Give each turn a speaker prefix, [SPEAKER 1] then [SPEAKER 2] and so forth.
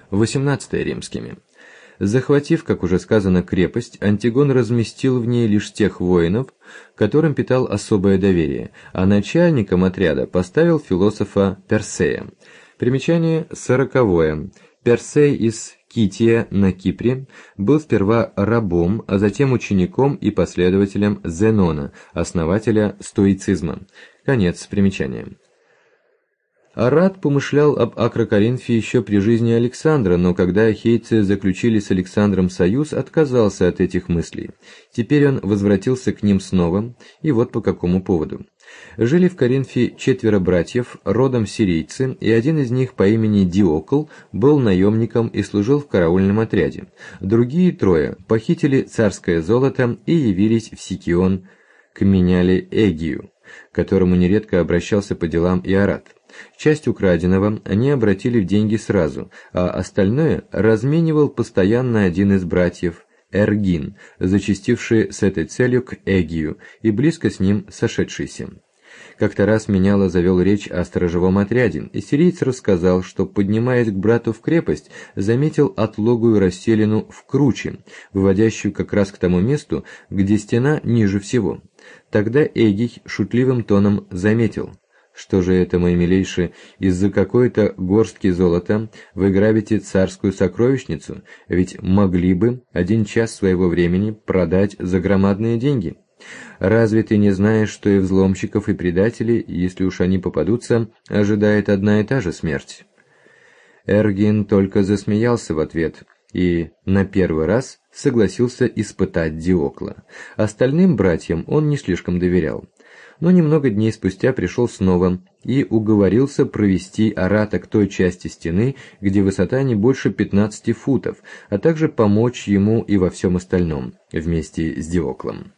[SPEAKER 1] XVIII римскими. Захватив, как уже сказано, крепость, Антигон разместил в ней лишь тех воинов, которым питал особое доверие, а начальником отряда поставил философа Персея. Примечание 40. Персей из Кития на Кипре был сперва рабом, а затем учеником и последователем Зенона, основателя стоицизма. Конец примечания. Арат помышлял об Акрокоринфе еще при жизни Александра, но когда ахейцы заключили с Александром союз, отказался от этих мыслей. Теперь он возвратился к ним снова, и вот по какому поводу. Жили в Коринфе 4 братьев, родом сирийцы, и один из них по имени Диокл был наемником и служил в караульном отряде. Другие 3 похитили царское золото и явились в Сикион к меняле Эгию, к которому нередко обращался по делам и Арат. Часть украденного они обратили в деньги сразу, а остальное разменивал постоянно один из братьев, Эргин, зачастивший с этой целью к Эгию и близко с ним сошедшийся. Как-то раз Меняла завел речь о сторожевом отряде, и сириец рассказал, что, поднимаясь к брату в крепость, заметил отлогую расселину в круче, выводящую как раз к тому месту, где стена ниже всего. Тогда Эгий шутливым тоном заметил: «Что же это, мой милейший, из-за какой-то горстки золота вы грабите царскую сокровищницу, ведь могли бы 1 час своего времени продать за громадные деньги? Разве ты не знаешь, что и взломщиков, и предателей, если уж они попадутся, ожидает одна и та же смерть?» Эргин только засмеялся в ответ и на первый раз согласился испытать Диокла. Остальным братьям он не слишком доверял. Но немного дней спустя пришел снова и уговорился провести Арата к той части стены, где высота не больше 15 футов, а также помочь ему и во всем остальном, вместе с Диоклом.